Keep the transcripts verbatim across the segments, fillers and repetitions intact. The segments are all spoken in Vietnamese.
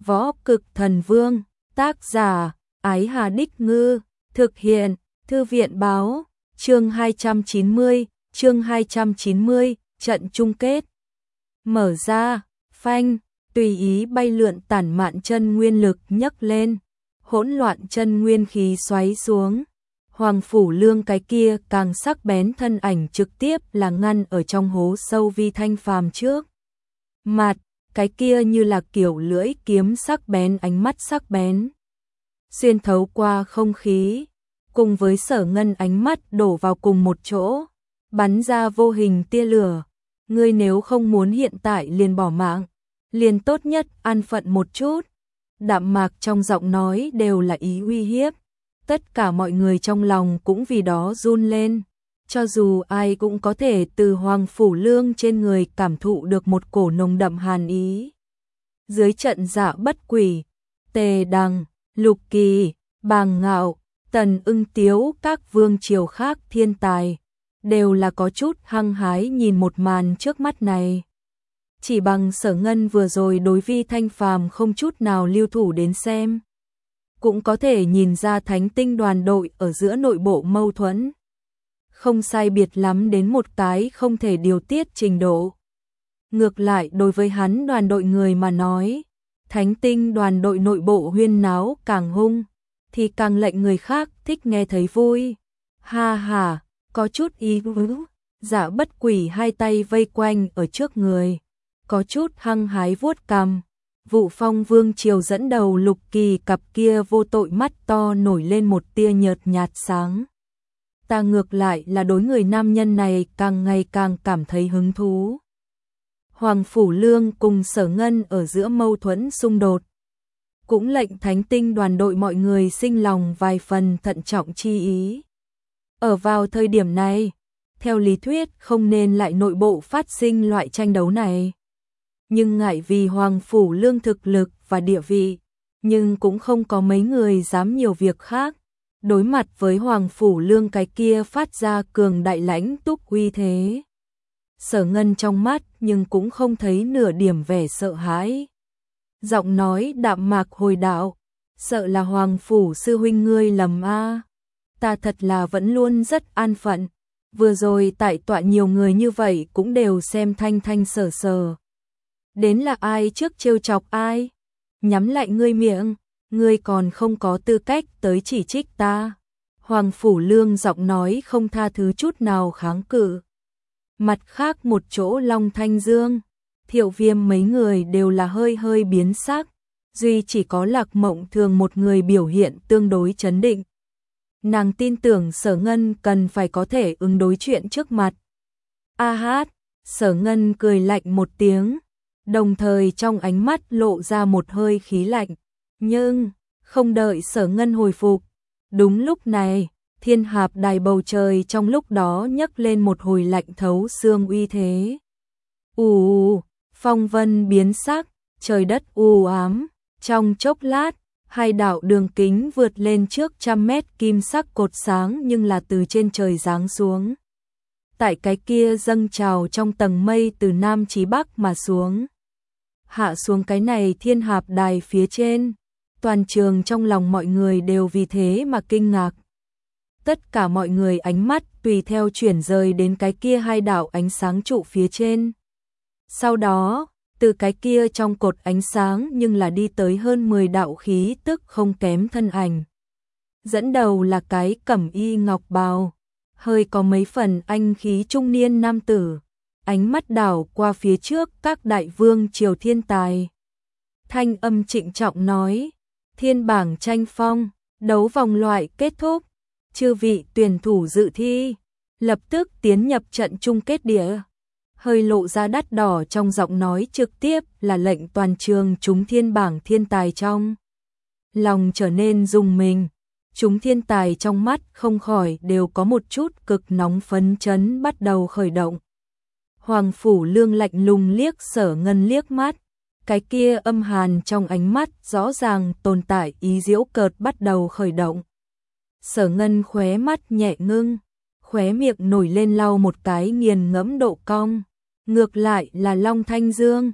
Võ Cực Thần Vương, tác giả, Ái Hà Đích Ngư, thực hiện, Thư viện báo, chương hai trăm chín mươi, chương hai trăm chín mươi, trận chung kết. Mở ra, phanh, tùy ý bay lượn tản mạn chân nguyên lực nhấc lên, hỗn loạn chân nguyên khí xoáy xuống. Hoàng Phủ Lương cái kia càng sắc bén thân ảnh trực tiếp là ngăn ở trong hố sâu Vi Thanh Phàm trước mặt, cái kia như là kiểu lưỡi kiếm sắc bén, ánh mắt sắc bén xuyên thấu qua không khí, cùng với Sở Ngân ánh mắt đổ vào cùng một chỗ, bắn ra vô hình tia lửa. Ngươi nếu không muốn hiện tại liền bỏ mạng, liền tốt nhất an phận một chút. Đạm mạc trong giọng nói đều là ý uy hiếp. Tất cả mọi người trong lòng cũng vì đó run lên, cho dù ai cũng có thể từ Hoàng Phủ Lương trên người cảm thụ được một cổ nồng đậm hàn ý. Dưới trận Dạ Bất Quỷ, Tề Đằng, Lục Kỳ, Bàng Ngạo, Tần Ưng Tiếu, các vương triều khác thiên tài đều là có chút hăng hái nhìn một màn trước mắt này. Chỉ bằng Sở Ngân vừa rồi đối Vi Thanh Phàm không chút nào lưu thủ đến xem, cũng có thể nhìn ra Thánh Tinh đoàn đội ở giữa nội bộ mâu thuẫn không sai biệt lắm đến một cái không thể điều tiết trình độ. Ngược lại đối với hắn đoàn đội người mà nói, Thánh Tinh đoàn đội nội bộ huyên náo càng hung, thì càng lệnh người khác thích nghe thấy vui. Ha ha, có chút ý vứ. Dạ Bất Quỷ hai tay vây quanh ở trước người, có chút hăng hái vuốt cằm. Vụ Phong Vương triều dẫn đầu Lục Kỳ cặp kia vô tội mắt to nổi lên một tia nhợt nhạt sáng. Ta ngược lại là đối người nam nhân này càng ngày càng cảm thấy hứng thú. Hoàng Phủ Lương cùng Sở Ngân ở giữa mâu thuẫn xung đột, cũng lệnh Thánh Tinh đoàn đội mọi người sinh lòng vài phần thận trọng chi ý. Ở vào thời điểm này, theo lý thuyết không nên lại nội bộ phát sinh loại tranh đấu này. Nhưng ngại vì Hoàng Phủ Lương thực lực và địa vị, nhưng cũng không có mấy người dám nhiều việc khác. Đối mặt với Hoàng Phủ Lương cái kia phát ra cường đại lãnh túc uy thế, Sở Ngân trong mắt nhưng cũng không thấy nửa điểm vẻ sợ hãi. Giọng nói đạm mạc hồi đạo, sợ là Hoàng Phủ sư huynh ngươi lầm a. Ta thật là vẫn luôn rất an phận, vừa rồi tại tọa nhiều người như vậy cũng đều xem thanh thanh sở sở. Đến là ai trước trêu chọc ai? Nhắm lại ngươi miệng, ngươi còn không có tư cách tới chỉ trích ta. Hoàng Phủ Lương giọng nói không tha thứ chút nào kháng cự. Mặt khác một chỗ Long Thanh Dương, Thiệu Viêm mấy người đều là hơi hơi biến sắc, duy chỉ có Lạc Mộng Thường một người biểu hiện tương đối trấn định. Nàng tin tưởng Sở Ngân cần phải có thể ứng đối chuyện trước mặt. A hát, Sở Ngân cười lạnh một tiếng, đồng thời trong ánh mắt lộ ra một hơi khí lạnh. Nhưng, không đợi Sở Ngân hồi phục, đúng lúc này, Thiên Hạp đài bầu trời trong lúc đó nhấc lên một hồi lạnh thấu xương uy thế. Ù, phong vân biến sắc, trời đất u ám, trong chốc lát, hai đạo đường kính vượt lên trước trăm mét kim sắc cột sáng nhưng là từ trên trời giáng xuống. Tại cái kia dâng trào trong tầng mây từ Nam chí Bắc mà xuống. Hạ xuống cái này Thiên Hạp đài phía trên, toàn trường trong lòng mọi người đều vì thế mà kinh ngạc. Tất cả mọi người ánh mắt tùy theo chuyển rời đến cái kia hai đạo ánh sáng trụ phía trên. Sau đó, từ cái kia trong cột ánh sáng nhưng là đi tới hơn mười đạo khí tức không kém thân ảnh. Dẫn đầu là cái cẩm y ngọc bào, hơi có mấy phần anh khí trung niên nam tử. Ánh mắt đảo qua phía trước các đại vương triều thiên tài. Thanh âm trịnh trọng nói, thiên bảng tranh phong, đấu vòng loại kết thúc, chư vị tuyển thủ dự thi, lập tức tiến nhập trận chung kết địa. Hơi lộ ra đắt đỏ trong giọng nói trực tiếp là lệnh toàn trường chúng thiên bảng thiên tài trong lòng trở nên rùng mình. Chúng thiên tài trong mắt không khỏi đều có một chút cực nóng phấn chấn bắt đầu khởi động. Hoàng Phủ Lương lạnh lùng liếc Sở Ngân liếc mắt, cái kia âm hàn trong ánh mắt rõ ràng tồn tại ý giễu cợt bắt đầu khởi động. Sở Ngân khóe mắt nhẹ ngưng, khóe miệng nổi lên lau một cái nghiền ngẫm độ cong. Ngược lại là Long Thanh Dương,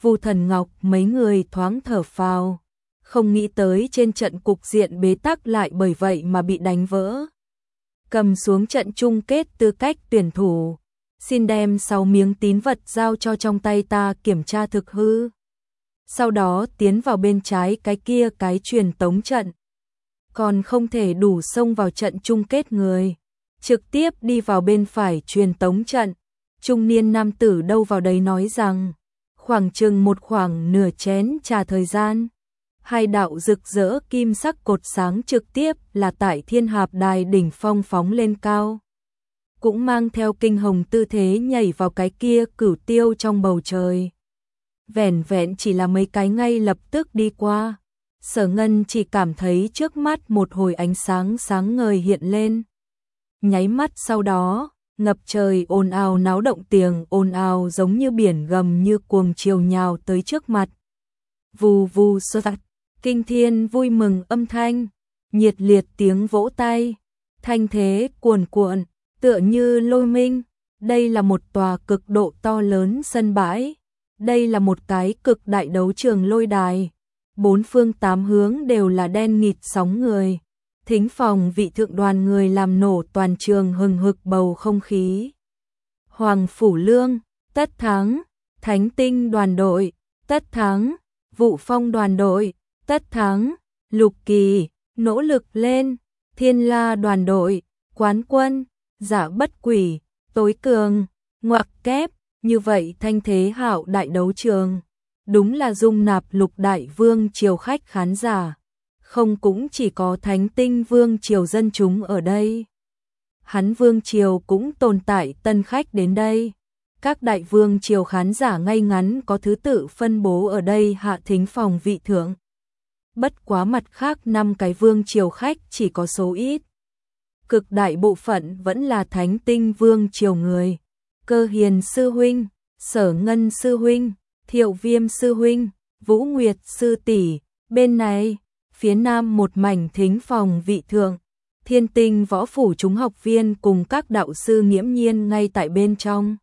Vu Thần Ngọc mấy người thoáng thở phào, không nghĩ tới trên trận cục diện bế tắc lại bởi vậy mà bị đánh vỡ. Cầm xuống trận chung kết tư cách tuyển thủ, xin đem sáu miếng tín vật giao cho trong tay ta kiểm tra thực hư. Sau đó tiến vào bên trái cái kia cái truyền tống trận. Còn không thể đủ xông vào trận chung kết người, trực tiếp đi vào bên phải truyền tống trận. Trung niên nam tử đâu vào đấy nói rằng, khoảng chừng một khoảng nửa chén trà thời gian, hai đạo rực rỡ kim sắc cột sáng trực tiếp là tại Thiên Hạp Đài đỉnh phong phóng lên cao, cũng mang theo kinh hồng tư thế nhảy vào cái kia cửu tiêu trong bầu trời. Vẻn vẹn chỉ là mấy cái ngay lập tức đi qua, Sở Ngân chỉ cảm thấy trước mắt một hồi ánh sáng sáng ngời hiện lên. Nháy mắt sau đó, ngập trời ồn ào náo động, tiếng ồn ào giống như biển gầm như cuồng triều nhào tới trước mặt. Vù vù sơ tạch, kinh thiên vui mừng âm thanh, nhiệt liệt tiếng vỗ tay, thanh thế cuồn cuộn, tựa như lôi minh. Đây là một tòa cực độ to lớn sân bãi, đây là một cái cực đại đấu trường lôi đài, bốn phương tám hướng đều là đen nghịt sóng người. Thính phòng vị thượng đoàn người làm nổ toàn trường hừng hực bầu không khí. Hoàng Phủ Lương, tất thắng, Thánh Tinh đoàn đội, tất thắng, Vụ Phong đoàn đội, tất thắng, Lục Kỳ, nỗ lực lên, Thiên La đoàn đội, quán quân, Giả Bất Quỷ, tối cường, ngoặc kép, như vậy thanh thế hạo đại đấu trường, đúng là dung nạp lục đại vương triều khách khán giả. Không cũng chỉ có Thánh Tinh vương triều dân chúng ở đây. Hắn vương triều cũng tồn tại tân khách đến đây. Các đại vương triều khán giả ngay ngắn có thứ tự phân bố ở đây hạ thính phòng vị thượng. Bất quá mặt khác năm cái vương triều khách chỉ có số ít. Cực đại bộ phận vẫn là Thánh Tinh vương triều người. Cơ Hiền sư huynh, Sở Ngân sư huynh, Thiệu Viêm sư huynh, Vũ Nguyệt sư tỷ. Bên này, phía nam một mảnh thính phòng vị thượng, Thiên Tinh võ phủ chúng học viên cùng các đạo sư nghiễm nhiên ngay tại bên trong.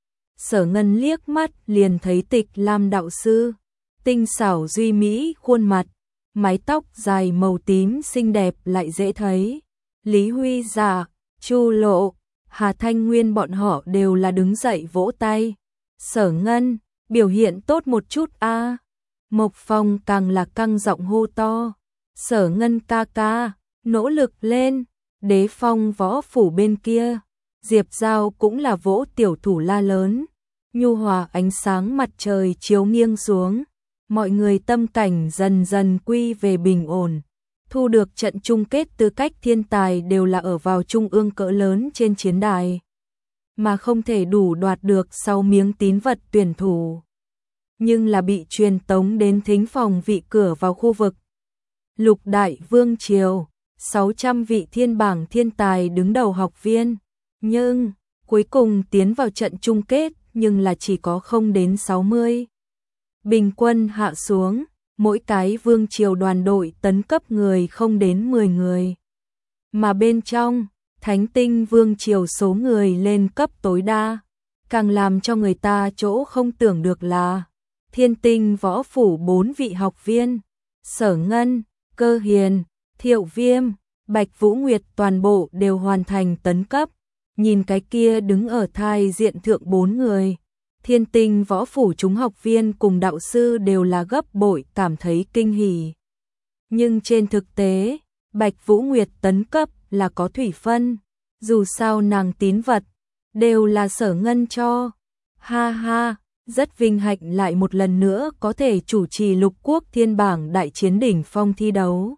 Sở Ngân liếc mắt liền thấy Tịch Lam đạo sư, tinh xảo duy mỹ khuôn mặt, mái tóc dài màu tím xinh đẹp lại dễ thấy. Lý Huy Dạ, Chu Lộ, Hà Thanh Nguyên bọn họ đều là đứng dậy vỗ tay. Sở Ngân, biểu hiện tốt một chút a. Mộc Phong càng là căng giọng hô to. Sở Ngân ca ca, nỗ lực lên. Đế Phong võ phủ bên kia, Diệp Giao cũng là vỗ tiểu thủ la lớn. Nhu hòa ánh sáng mặt trời chiếu nghiêng xuống, mọi người tâm cảnh dần dần quy về bình ổn. Thu được trận chung kết tư cách thiên tài đều là ở vào trung ương cỡ lớn trên chiến đài, mà không thể đủ đoạt được sau miếng tín vật tuyển thủ, nhưng là bị truyền tống đến thính phòng vị cửa vào khu vực. Lục đại vương triều, sáu trăm vị thiên bảng thiên tài đứng đầu học viên, nhưng cuối cùng tiến vào trận chung kết nhưng là chỉ có không đến sáu mươi. Bình quân hạ xuống, mỗi cái vương triều đoàn đội tấn cấp người không đến mười người. Mà bên trong, Thánh Tinh vương triều số người lên cấp tối đa, càng làm cho người ta chỗ không tưởng được là Thiên Tinh võ phủ bốn vị học viên, Sở Ngân, Cơ Hiền, Thiệu Viêm, Bạch Vũ Nguyệt toàn bộ đều hoàn thành tấn cấp. Nhìn cái kia đứng ở thai diện thượng bốn người, Thiên Tinh võ phủ chúng học viên cùng đạo sư đều là gấp bội cảm thấy kinh hỉ. Nhưng trên thực tế, Bạch Vũ Nguyệt tấn cấp là có thủy phân, dù sao nàng tín vật đều là Sở Ngân cho. Ha ha, rất vinh hạnh lại một lần nữa có thể chủ trì lục quốc thiên bảng đại chiến đỉnh phong thi đấu.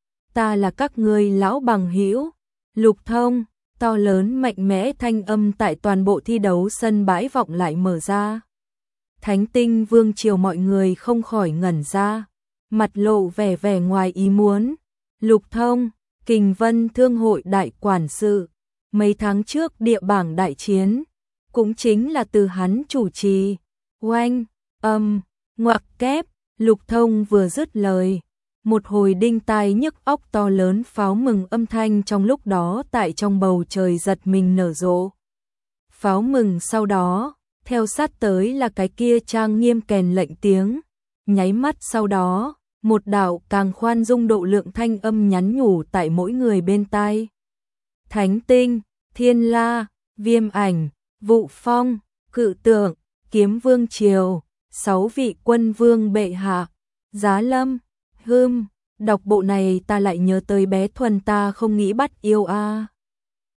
Ta là các ngươi lão bằng hữu. Lục Thông, to lớn mạnh mẽ thanh âm tại toàn bộ thi đấu sân bãi vọng lại mở ra. Thánh Tinh vương triều mọi người không khỏi ngẩn ra, mặt lộ vẻ vẻ ngoài ý muốn. Lục Thông, Kình Vân Thương hội đại quản sự, mấy tháng trước địa bảng đại chiến, cũng chính là từ hắn chủ trì. Oanh, âm, ngoặc kép, Lục Thông vừa dứt lời, một hồi đinh tai nhức óc to lớn pháo mừng âm thanh trong lúc đó tại trong bầu trời giật mình nở rộ. Pháo mừng sau đó, theo sát tới là cái kia trang nghiêm kèn lệnh tiếng, nháy mắt sau đó, một đạo càng khoan dung độ lượng thanh âm nhắn nhủ tại mỗi người bên tai. Thánh Tinh, Thiên La, Viêm Ảnh, Vụ Phong, Cự Tượng, Kiếm Vương Triều, sáu vị quân vương bệ hạ, Giá Lâm, Hưm, đọc bộ này ta lại nhớ tới bé Thuần ta không nghĩ bắt yêu a.